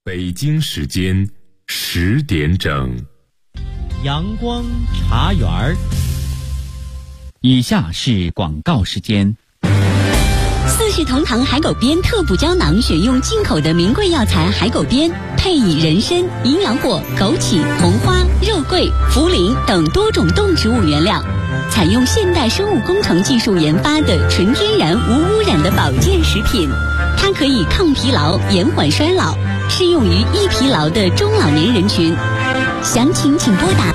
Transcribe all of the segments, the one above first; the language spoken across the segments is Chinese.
北京时间10点整， 阳光茶园儿。以下是广告时间。 四世同堂海狗鞭特补胶囊选用进口的名贵药材海狗鞭，配以人参、营养果、枸杞、红花、肉桂、茯苓等多种动植物原料，采用现代生物工程技术研发的纯天然无污染的保健食品。它可以抗疲劳、延缓衰老，适用于易疲劳的中老年人群。详情请拨打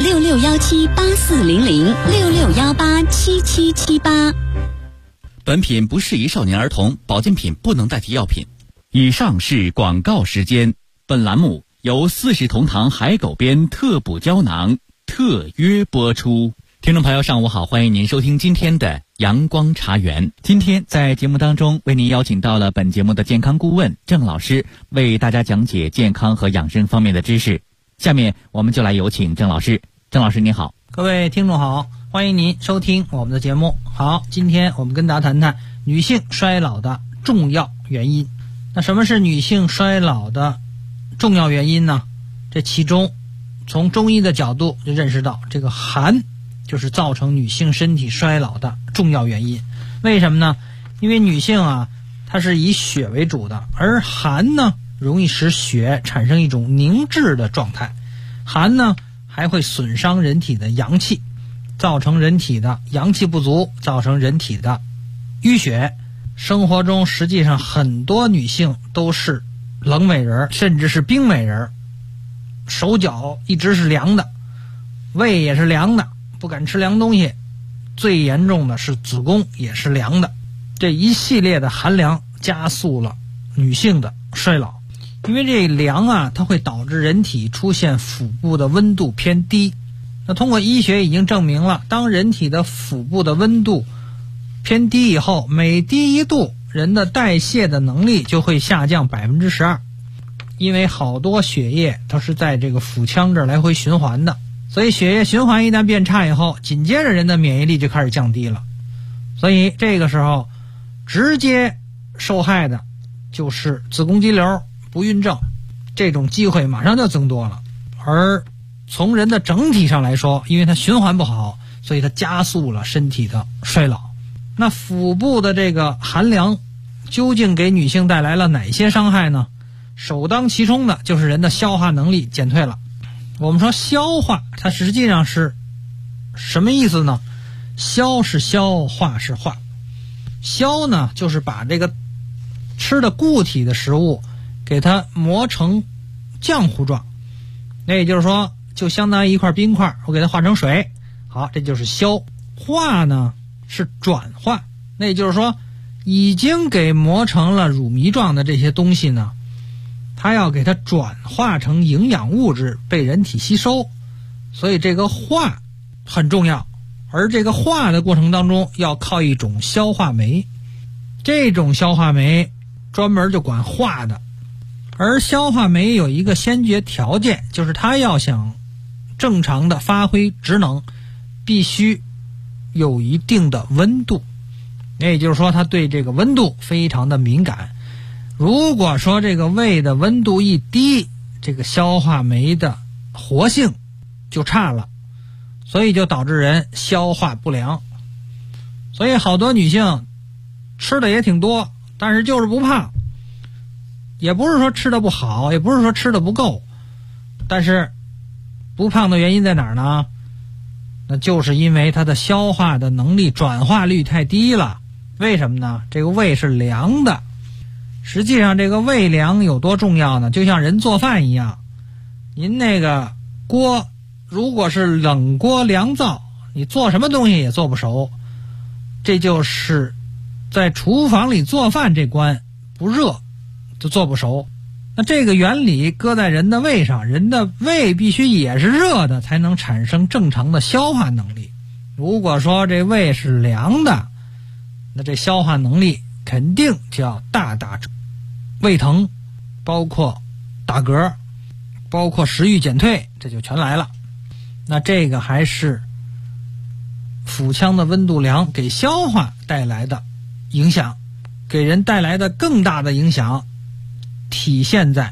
6617840066187778。 本品不适宜少年儿童，保健品不能代替药品。以上是广告时间。本栏目由四世同堂海狗鞭特补胶囊特约播出。听众朋友上午好，欢迎您收听今天的阳光茶园。今天在节目当中为您邀请到了本节目的健康顾问郑老师，为大家讲解健康和养生方面的知识。下面我们就来有请郑老师。郑老师您好。 各位听众好，欢迎您收听我们的节目。好，今天我们跟大家谈谈女性衰老的重要原因。那什么是女性衰老的重要原因呢？这其中从中医的角度就认识到，这个寒就是造成女性身体衰老的重要原因。为什么呢？因为女性啊，它是以血为主的，而寒呢容易使血产生一种凝滞的状态。寒呢还会损伤人体的阳气，造成人体的阳气不足，造成人体的淤血。生活中实际上很多女性都是冷美人，甚至是冰美人，手脚一直是凉的，胃也是凉的，不敢吃凉东西，最严重的是子宫也是凉的。这一系列的寒凉加速了女性的衰老。因为这凉啊，它会导致人体出现腹部的温度偏低。那通过医学已经证明了，当人体的腹部的温度偏低以后，每低1度，人的代谢的能力就会下降12%。因为好多血液它是在这个腹腔这儿来回循环的，所以血液循环一旦变差以后，紧接着人的免疫力就开始降低了。所以这个时候直接受害的就是子宫肌瘤、不孕症，这种机会马上就增多了。而从人的整体上来说，因为它循环不好，所以它加速了身体的衰老。那腹部的这个寒凉究竟给女性带来了哪些伤害呢？首当其冲的就是人的消化能力减退了。我们说消化，它实际上是什么意思呢？消是消化是化。消呢，就是把这个吃的固体的食物给它磨成浆糊状，那也就是说，就相当于一块冰块，我给它化成水。好，这就是消。化呢是转化，那也就是说，已经给磨成了乳糜状的这些东西呢，它要给它转化成营养物质被人体吸收。所以这个化很重要，而这个化的过程当中要靠一种消化酶，这种消化酶专门就管化的。而消化酶有一个先决条件，就是它要想正常的发挥职能，必须有一定的温度。也就是说，它对这个温度非常的敏感。如果说这个胃的温度一低，这个消化酶的活性就差了，所以就导致人消化不良。所以好多女性吃的也挺多，但是就是不胖。也不是说吃的不好，也不是说吃的不够，但是不胖的原因在哪儿呢？那就是因为它的消化的能力、转化率太低了。为什么呢？这个胃是凉的。实际上这个胃凉有多重要呢？就像人做饭一样，您那个锅如果是冷锅凉灶，你做什么东西也做不熟。这就是在厨房里做饭这关不热就做不熟。那这个原理搁在人的胃上，人的胃必须也是热的，才能产生正常的消化能力。如果说这胃是凉的，那这消化能力肯定就要大打折，胃疼，包括打嗝，包括食欲减退，这就全来了。那这个还是腹腔的温度凉给消化带来的影响，给人带来的更大的影响体现在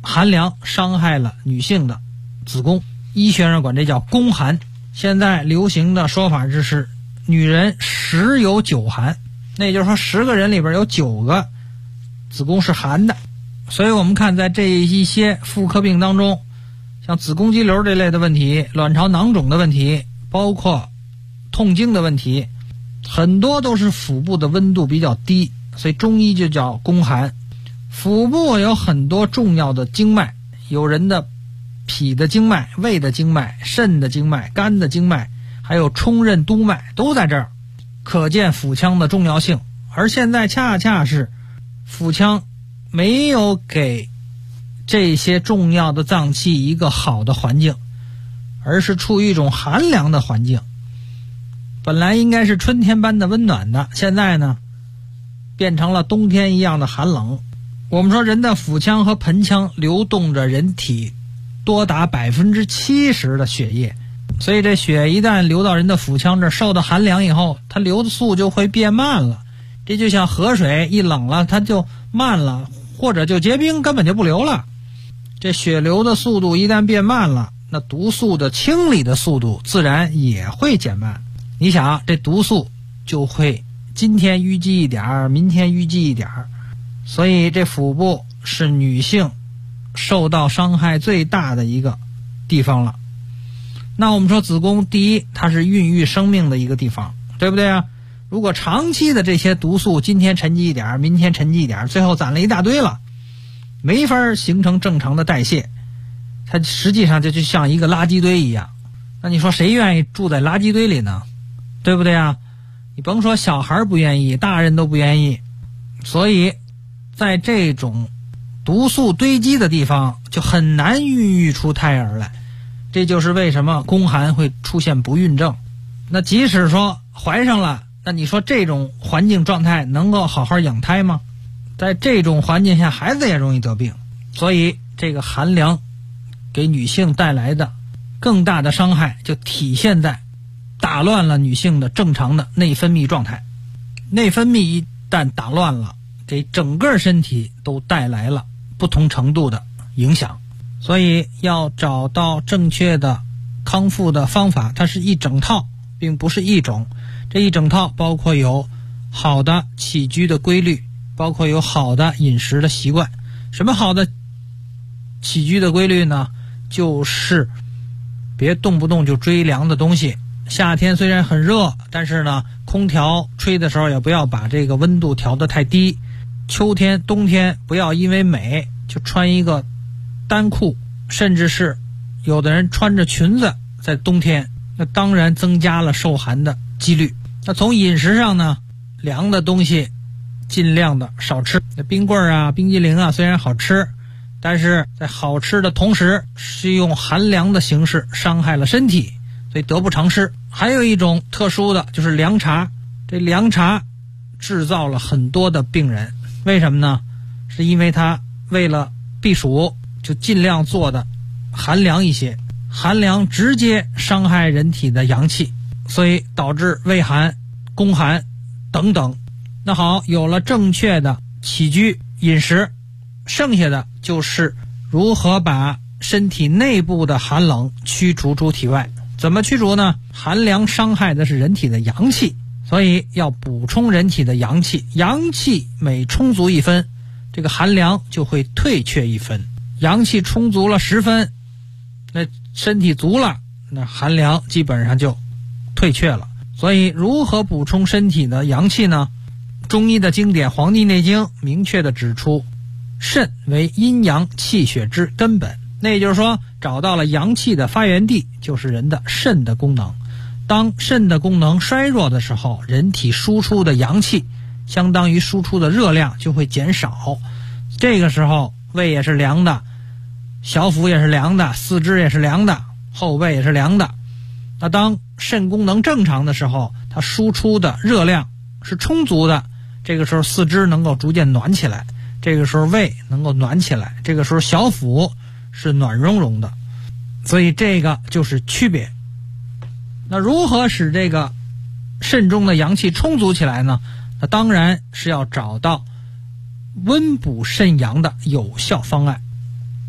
寒凉伤害了女性的子宫，医学上管这叫宫寒。现在流行的说法就是女人10有9寒，那也就是说10个人里边有9个子宫是寒的。所以我们看在这一些妇科病当中，像子宫肌瘤这类的问题，卵巢囊肿的问题，包括痛经的问题，很多都是腹部的温度比较低，所以中医就叫宫寒。腹部有很多重要的经脉，有人的脾的经脉、胃的经脉、肾的经脉、肝的经脉，还有冲任督脉都在这儿，可见腹腔的重要性。而现在恰恰是腹腔没有给这些重要的脏器一个好的环境，而是处于一种寒凉的环境。本来应该是春天般的温暖的，现在呢变成了冬天一样的寒冷。我们说人的腹腔和盆腔流动着人体多达70%的血液，所以这血一旦流到人的腹腔这儿，受到寒凉以后，它流的速就会变慢了。这就像河水一冷了它就慢了，或者就结冰根本就不流了。这血流的速度一旦变慢了，那毒素的清理的速度自然也会减慢。你想这毒素就会今天淤积一点，明天淤积一点，所以这腹部是女性受到伤害最大的一个地方了。那我们说子宫，第一它是孕育生命的一个地方，对不对啊？如果长期的这些毒素今天沉积一点，明天沉积一点，最后攒了一大堆了，没法形成正常的代谢，它实际上就像一个垃圾堆一样。那你说谁愿意住在垃圾堆里呢？对不对啊？你甭说小孩不愿意，大人都不愿意。所以在这种毒素堆积的地方就很难孕育出胎儿来，这就是为什么宫寒会出现不孕症。那即使说怀上了，那你说这种环境状态能够好好养胎吗？在这种环境下孩子也容易得病。所以这个寒凉给女性带来的更大的伤害就体现在打乱了女性的正常的内分泌状态。内分泌一旦打乱了，给整个身体都带来了不同程度的影响。所以要找到正确的康复的方法，它是一整套并不是一种。这一整套包括有好的起居的规律，包括有好的饮食的习惯。什么好的起居的规律呢？就是别动不动就追凉的东西。夏天虽然很热，但是呢空调吹的时候也不要把这个温度调得太低。秋天冬天不要因为美就穿一个单裤，甚至是有的人穿着裙子在冬天，那当然增加了受寒的几率。那从饮食上呢，凉的东西尽量的少吃。那冰棍啊冰激凌啊虽然好吃，但是在好吃的同时是用寒凉的形式伤害了身体，所以得不偿失。还有一种特殊的就是凉茶，这凉茶制造了很多的病人。为什么呢？是因为它为了避暑就尽量做的寒凉一些，寒凉直接伤害人体的阳气，所以导致胃寒、宫寒等等。那好，有了正确的起居饮食，剩下的就是如何把身体内部的寒冷驱逐出体外。怎么驱逐呢？寒凉伤害的是人体的阳气，所以要补充人体的阳气。阳气每充足1分，这个寒凉就会退却1分。阳气充足了10分，那身体足了，那寒凉基本上就退却了。所以如何补充身体的阳气呢？中医的经典《黄帝内经》明确地指出，肾为阴阳气血之根本。那也就是说，找到了阳气的发源地，就是人的肾的功能。当肾的功能衰弱的时候，人体输出的阳气相当于输出的热量就会减少。这个时候胃也是凉的，小腹也是凉的，四肢也是凉的，后背也是凉的。那当肾功能正常的时候，它输出的热量是充足的，这个时候四肢能够逐渐暖起来，这个时候胃能够暖起来，这个时候小腹是暖融融的。所以这个就是区别。那如何使这个肾中的阳气充足起来呢？那当然是要找到温补肾阳的有效方案。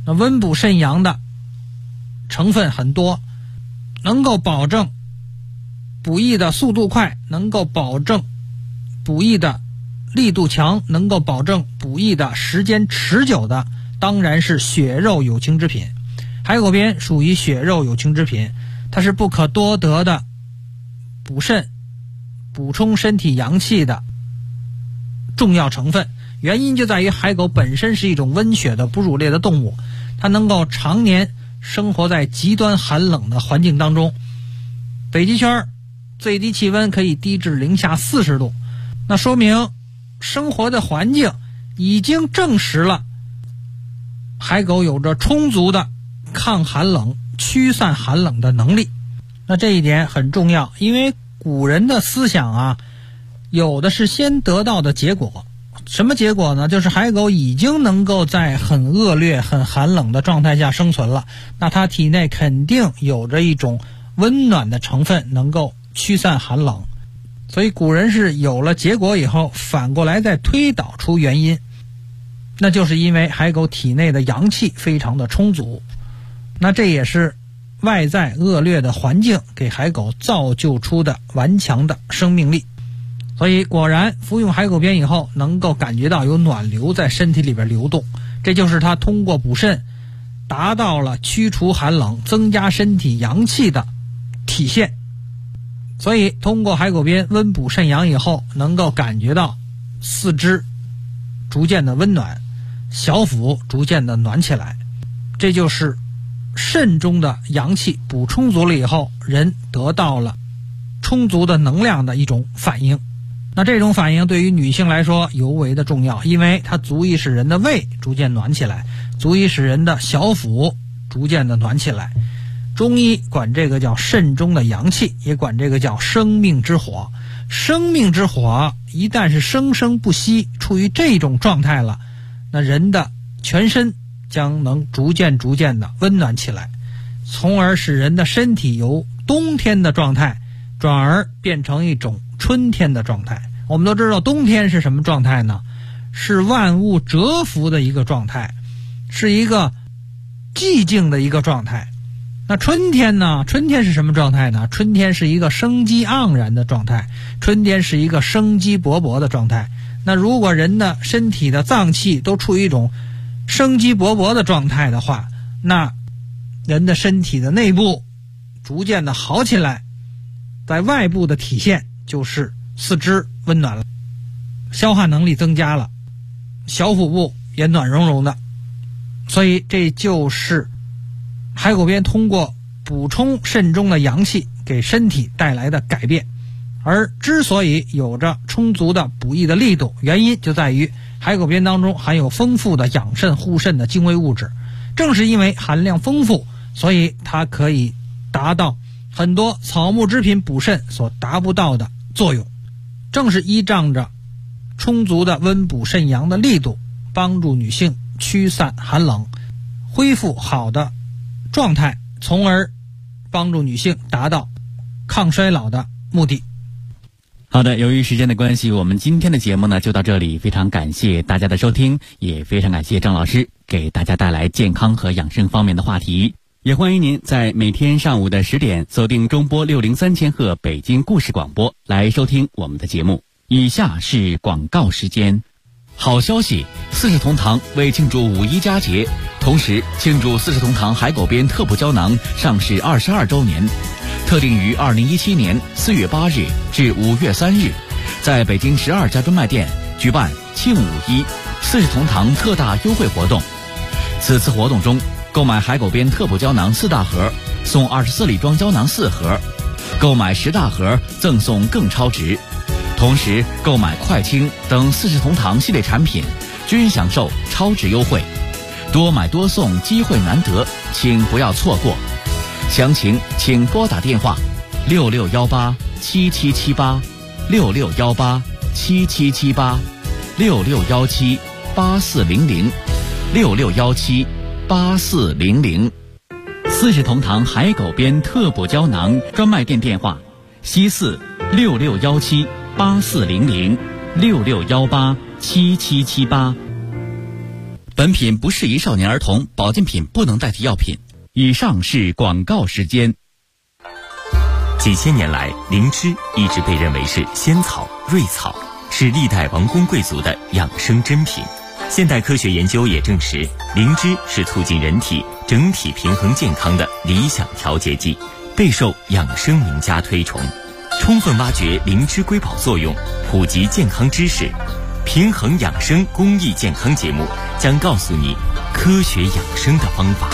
那温补肾阳的成分很多，能够保证补益的速度快，能够保证补益的力度强，能够保证补益的时间持久的，当然是血肉有情之品。海狗鞭属于血肉有情之品，它是不可多得的补肾、补充身体阳气的重要成分。原因就在于海狗本身是一种温血的哺乳类的动物，它能够常年生活在极端寒冷的环境当中。北极圈最低气温可以低至零下40度，那说明生活的环境已经证实了海狗有着充足的抗寒冷、驱散寒冷的能力。那这一点很重要，因为古人的思想啊，有的是先得到的结果。什么结果呢？就是海狗已经能够在很恶劣、很寒冷的状态下生存了，那它体内肯定有着一种温暖的成分，能够驱散寒冷。所以古人是有了结果以后，反过来再推导出原因，那就是因为海狗体内的阳气非常的充足。那这也是外在恶劣的环境给海狗造就出的顽强的生命力。所以果然服用海狗鞭以后，能够感觉到有暖流在身体里边流动，这就是它通过补肾达到了驱除寒冷、增加身体阳气的体现。所以通过海狗鞭温补肾阳以后，能够感觉到四肢逐渐的温暖，小腹逐渐的暖起来，这就是肾中的阳气补充足了以后，人得到了充足的能量的一种反应。那这种反应对于女性来说尤为的重要，因为它足以使人的胃逐渐暖起来，足以使人的小腹逐渐的暖起来。中医管这个叫肾中的阳气，也管这个叫生命之火。生命之火一旦是生生不息，处于这种状态了，那人的全身将能逐渐的温暖起来，从而使人的身体由冬天的状态转而变成一种春天的状态。我们都知道冬天是什么状态呢？是万物蛰伏的一个状态，是一个寂静的一个状态。那春天呢？春天是什么状态呢？春天是一个生机盎然的状态，春天是一个生机勃勃的状态。那如果人的身体的脏器都处于一种生机勃勃的状态的话，那人的身体的内部逐渐的好起来，在外部的体现就是四肢温暖了，消化能力增加了，小腹部也暖融融的。所以这就是海狗鞭通过补充肾中的阳气给身体带来的改变。而之所以有着充足的补益的力度，原因就在于海狗鞭当中含有丰富的养肾护肾的精微物质。正是因为含量丰富，所以它可以达到很多草木之品补肾所达不到的作用。正是依仗着充足的温补肾阳的力度，帮助女性驱散寒冷，恢复好的状态，从而帮助女性达到抗衰老的目的。 好的，由于时间的关系，我们今天的节目呢就到这里，非常感谢大家的收听，也非常感谢张老师给大家带来健康和养生方面的话题。也欢迎您在每天上午的10点锁定中波603千赫北京故事广播来收听我们的节目。以下是广告时间。好消息，四世同堂为庆祝五一佳节，同时庆祝四世同堂海狗鞭特补胶囊上市22周年，特定于2017年4月8日至5月3日，在北京12家专卖店举办庆五一四世同堂特大优惠活动。此次活动中，购买海狗鞭特补胶囊4大盒送24粒装胶囊4盒，购买10大盒赠送更超值。同时购买快清等四世同堂系列产品均享受超值优惠，多买多送，机会难得，请不要错过。详情请拨打电话66187778 66187778 66178400 66178400。四世同堂海狗鞭特补胶囊专卖店电话：西4 66178400 66187778。 本品不适宜少年儿童，保健品不能代替药品。以上是广告时间。 几千年来，灵芝一直被认为是仙草、瑞草，是历代王公贵族的养生珍品。现代科学研究也证实，灵芝是促进人体整体平衡健康的理想调节剂，备受养生名家推崇。充分挖掘灵芝瑰宝作用，普及健康知识，平衡养生公益健康节目将告诉你科学养生的方法。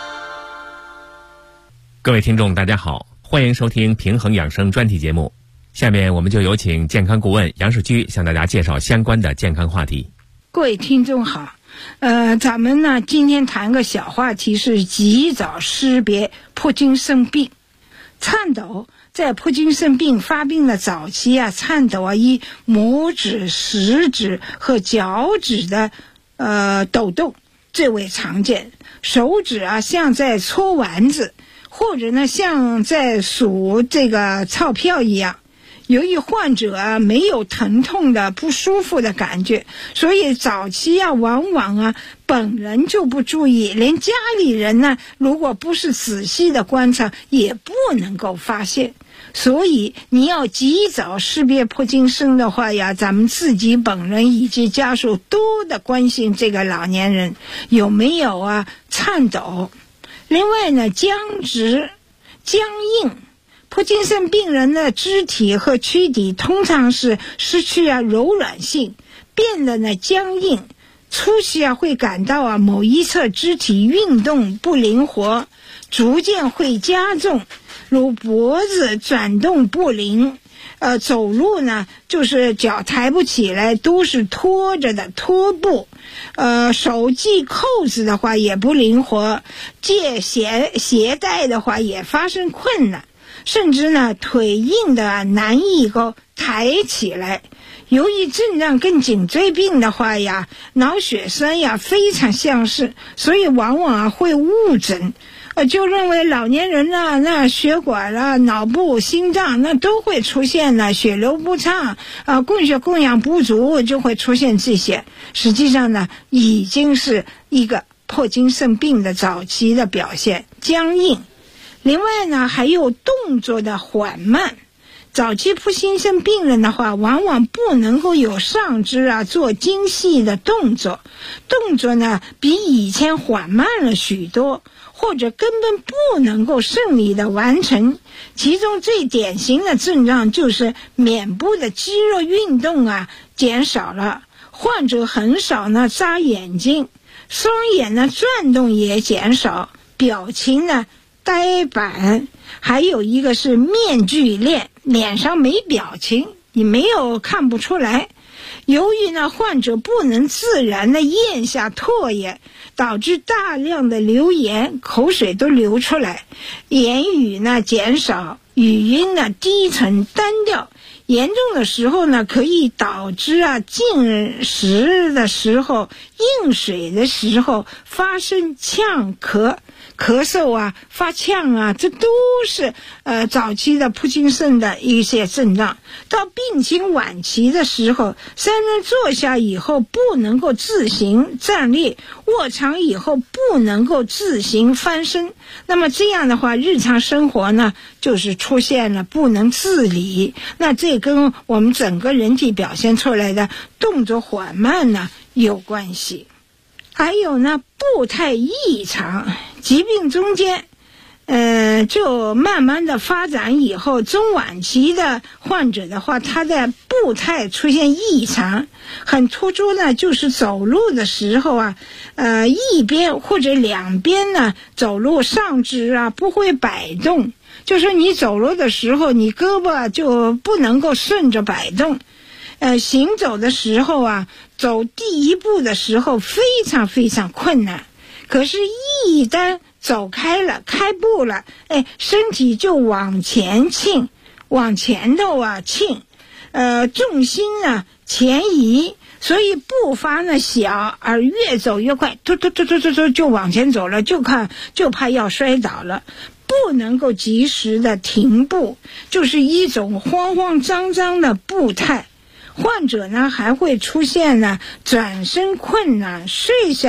各位听众大家好，欢迎收听平衡养生专题节目。下面我们就有请健康顾问杨世居向大家介绍相关的健康话题。 各位听众好，咱们呢今天谈个小话题，是及早识别帕金森病。颤抖在帕金森病发病的早期啊，颤抖以拇指、食指和脚趾的抖动最为常见，手指啊像在搓丸子，或者呢像在数这个钞票一样。由于患者啊没有疼痛的不舒服的感觉，所以早期啊往往啊本人就不注意，连家里人呢如果不是仔细的观察也不能够发现。所以你要及早识别帕金森的话呀，咱们自己本人以及家属多的关心这个老年人有没有啊颤抖。另外呢，僵直、僵硬。帕金森病人的肢体和躯体通常是失去柔软性，变得呢僵硬，初期会感到某一侧肢体运动不灵活，逐渐会加重，如脖子转动不灵，走路呢就是脚抬不起来，都是拖着的拖步，手系扣子的话也不灵活，系鞋带的话也发生困难，甚至呢腿硬的难以够抬起来。由于症状跟颈椎病的话呀，脑血栓呀非常相似，所以往往会误诊，就认为老年人呢那血管啊、脑部、心脏那都会出现了血流不畅供血供氧不足，就会出现这些。实际上呢，已经是一个帕金森病的早期的表现，僵硬。另外呢，还有动作的缓慢。早期帕金森病人的话，往往不能够有上肢做精细的动作，动作呢比以前缓慢了许多，或者根本不能够顺利的完成。其中最典型的症状就是面部的肌肉运动减少了，患者很少呢眨眼睛，双眼呢转动也减少，表情呢呆板，还有一个是面具脸，脸上没表情，你没有看不出来。由于呢患者不能自然的咽下唾液，导致大量的流盐，口水都流出来，言语呢减少，语音呢低沉单调，严重的时候呢可以导致进食的时候、饮水的时候发生呛咳、咳嗽发呛这都是早期的帕金森的一些症状。到病情晚期的时候，三人坐下以后不能够自行站立，卧床以后不能够自行翻身，那么这样的话日常生活呢就是出现了不能自理，那这跟我们整个人体表现出来的动作缓慢呢有关系。还有呢步态异常，疾病中间就慢慢的发展以后，中晚期的患者的话，他的步态出现异常，很突出呢就是走路的时候一边或者两边呢走路上肢不会摆动，就是你走路的时候你胳膊就不能够顺着摆动，行走的时候走第一步的时候非常非常困难，可是一旦走开了，开步了，身体就往前倾，往前头倾，重心呢前移，所以步伐呢小，而越走越快，突就往前走了，就怕要摔倒了，不能够及时的停步，就是一种慌慌张张的步态。患者呢还会出现呢转身困难、睡下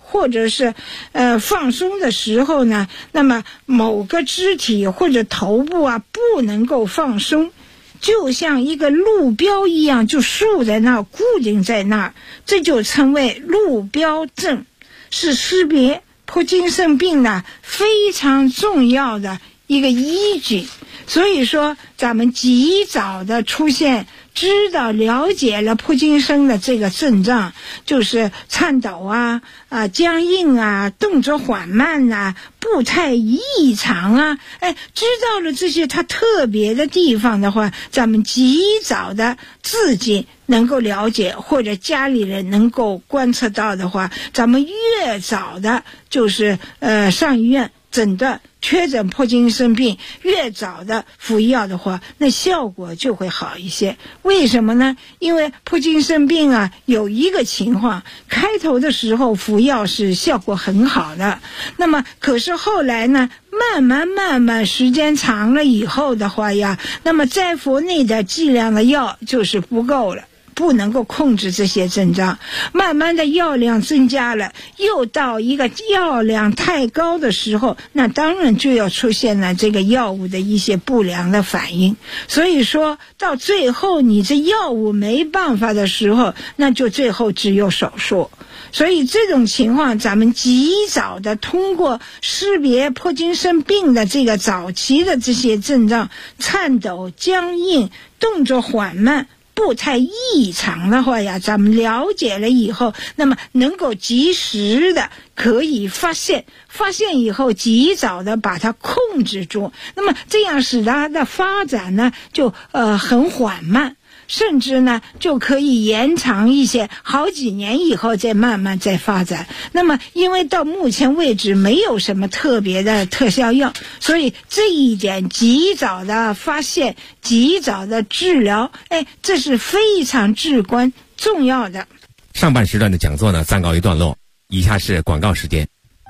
或者是放松的时候呢，那么某个肢体或者头部啊不能够放松，就像一个路标一样就竖在那儿，固定在那儿，这就称为路标症，是识别帕金森病呢非常重要的一个依据。所以说咱们及早的出现知道了解了帕金森的这个症状，就是颤抖啊、僵硬啊、动作缓慢啊、步态异常啊，知道了这些它特别的地方的话，咱们及早的自己能够了解，或者家里人能够观测到的话，咱们越早的就是上医院诊断确诊帕金森病，越早的服药的话，那效果就会好一些。为什么呢？因为帕金森病啊有一个情况，开头的时候服药是效果很好的，那么可是后来呢，慢慢时间长了以后的话呀，那么在服内的剂量的药就是不够了，不能够控制这些症状，慢慢的药量增加了，又到一个药量太高的时候，那当然就要出现了这个药物的一些不良的反应。所以说到最后你这药物没办法的时候，那就最后只有手术。所以这种情况咱们及早的通过识别帕金森病的这个早期的这些症状，颤抖、僵硬、动作缓慢、步态异常的话呀，咱们了解了以后，那么能够及时的可以发现以后及早的把它控制住，那么这样使它的发展呢就很缓慢，甚至呢就可以延长一些，好几年以后再慢慢再发展。那么因为到目前为止没有什么特别的特效药，所以这一点及早的发现、及早的治疗，这是非常至关重要的。 上半时段的讲座呢暂告一段落，以下是广告时间。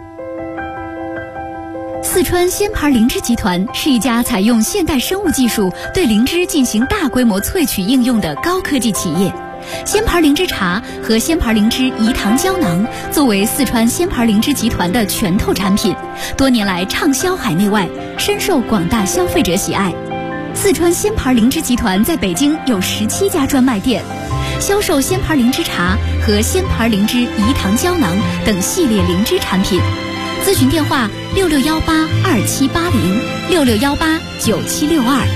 四川鲜牌灵芝集团是一家采用现代生物技术对灵芝进行大规模萃取应用的高科技企业。鲜牌灵芝茶和鲜牌灵芝饴糖胶囊作为四川鲜牌灵芝集团的拳头产品，多年来畅销海内外，深受广大消费者喜爱。四川鲜牌灵芝集团在北京有17家专卖店，销售鲜牌灵芝茶和鲜牌灵芝饴糖胶囊等系列灵芝产品。咨询电话6618278066189762。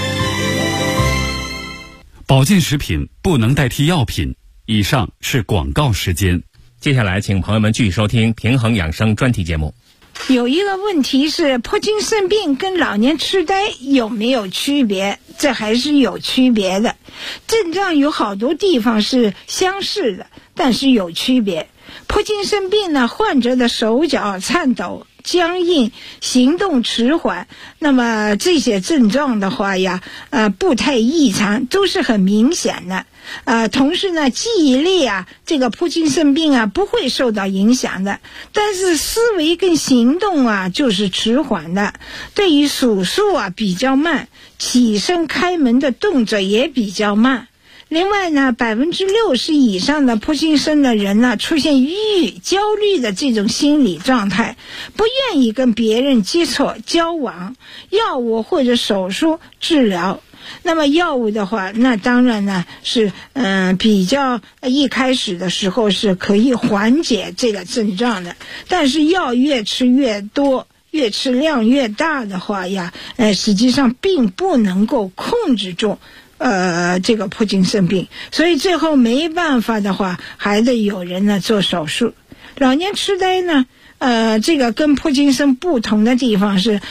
保健食品不能代替药品。以上是广告时间。 接下来请朋友们继续收听平衡养生专题节目。 有一个问题是帕金森病跟老年痴呆有没有区别？这还是有区别的，症状有好多地方是相似的，但是有区别。帕金森病呢，患者的手脚颤抖、僵硬、行动迟缓，那么这些症状的话呀，步态异常都是很明显的。同时呢，记忆力啊，这个帕金森病啊不会受到影响的，但是思维跟行动啊就是迟缓的，对于数数啊比较慢，起身开门的动作也比较慢。另外呢，60%以上的帕金森的人呢，出现抑郁、焦虑的这种心理状态，不愿意跟别人接触、交往，药物或者手术治疗。那么药物的话，那当然呢是比较一开始的时候是可以缓解这个症状的，但是药越吃越多，越吃量越大的话呀，实际上并不能够控制住这个帕金森病，所以最后没办法的话，还得有人呢做手术。老年痴呆呢，这个跟帕金森不同的地方是，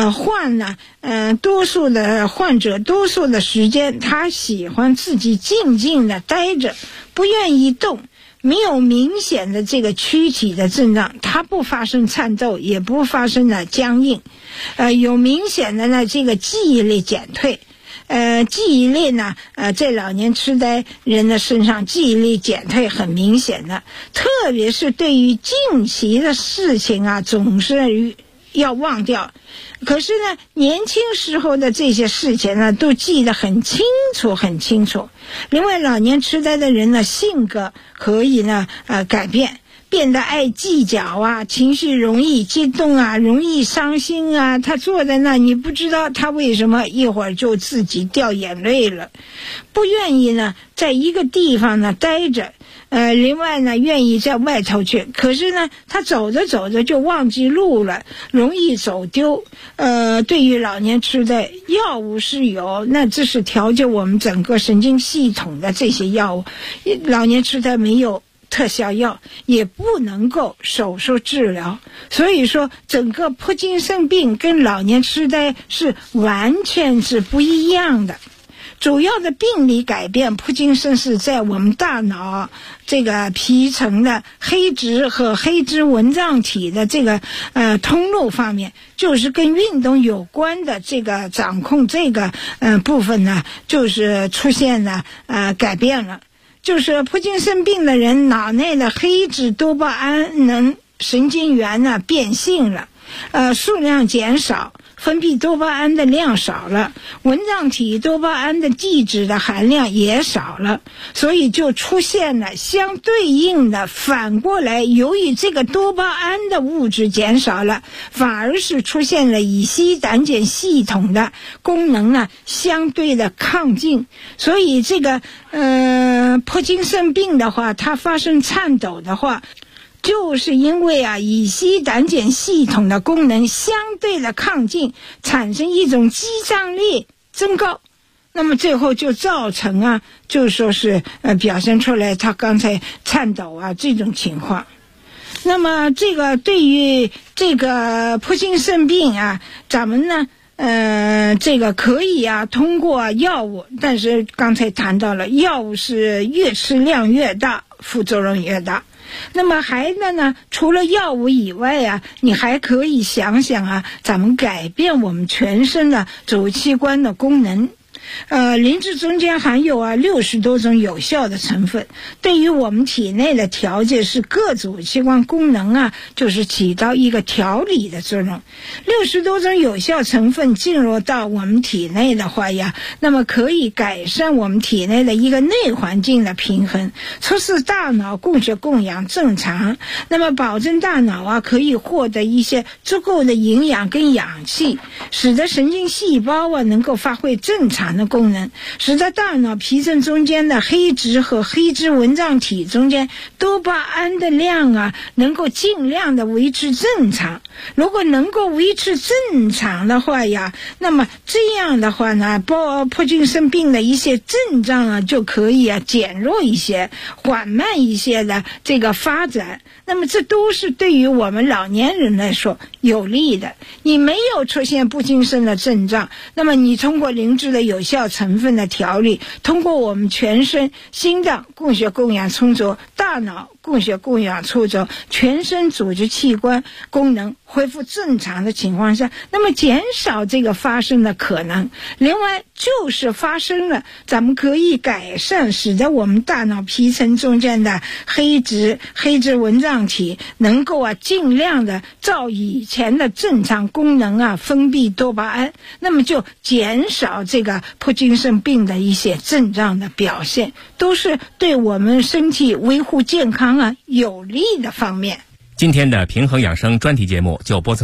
多数的患者多数的时间，他喜欢自己静静的待着，不愿意动。没有明显的这个躯体的症状，它不发生颤抖，也不发生了僵硬，有明显的呢这个记忆力减退。记忆力呢，在老年痴呆人的身上记忆力减退很明显的，特别是对于近期的事情啊，总是要忘掉。可是呢，年轻时候的这些事情呢，都记得很清楚，很清楚。另外，老年痴呆的人呢，性格可以呢，改变。 变得爱计较啊，情绪容易激动啊，容易伤心啊。他坐在那，你不知道他为什么一会儿就自己掉眼泪了，不愿意呢在一个地方呢待着。另外呢，愿意在外头去，可是呢，他走着走着就忘记路了，容易走丢。对于老年痴呆，药物是有，那这是调节我们整个神经系统的这些药物。老年痴呆没有特效药，也不能够手术治疗，所以说整个帕金森病跟老年痴呆是完全是不一样的。主要的病理改变，帕金森是在我们大脑这个皮层的黑质和黑质纹状体的这个通路方面，就是跟运动有关的这个掌控这个部分呢，就是出现了改变了。就是帕金森病的人脑内的黑质多巴胺神经元呢变性了，数量减少，分泌多巴胺的量少了，纹状体多巴胺的剂质的含量也少了，所以就出现了相对应的反过来，由于这个多巴胺的物质减少了，反而是出现了乙烯胆碱系统的功能呢相对的亢进。所以这个帕金森病的话，它发生颤抖的话，就是因为乙烯胆碱系统的功能相对的亢进，产生一种肌张力增高，那么最后就造成就说是表现出来他刚才颤抖这种情况。那么这个对于这个帕金森病咱们呢这个可以通过药物，但是刚才谈到了药物是越吃量越大，副作用越大。那么还呢除了药物以外你还可以想想咱们改变我们全身的主器官的功能。灵芝中间含有60多种有效的成分，对于我们体内的调节是各组器官功能就是起到一个调理的作用。60多种有效成分进入到我们体内的话那么可以改善我们体内的一个内环境的平衡，促使大脑供血供氧正常，那么保证大脑可以获得一些足够的营养跟氧气，使得神经细胞能够发挥正常的功能，使得大脑皮层中间的黑质和黑质纹状体中间多巴胺的量能够尽量的维持正常。如果能够维持正常的话那么这样的话呢，帕金森病的一些症状就可以减弱一些，缓慢一些的这个发展。那么这都是对于我们老年人来说有利的。你没有出现帕金森的症状，那么你通过灵芝的有效成分的调理，通过我们全身心脏供血供氧充足，大脑供血供氧充足，全身组织器官功能恢复正常的情况下，那么减少这个发生的可能。另外就是发生了，咱们可以改善，使得我们大脑皮层中间的黑质纹状体能够尽量的照以前的正常功能分泌多巴胺，那么就减少这个帕金森病的一些症状的表现，都是对我们身体维护健康有利的方面。 今天的平衡养生专题节目就播送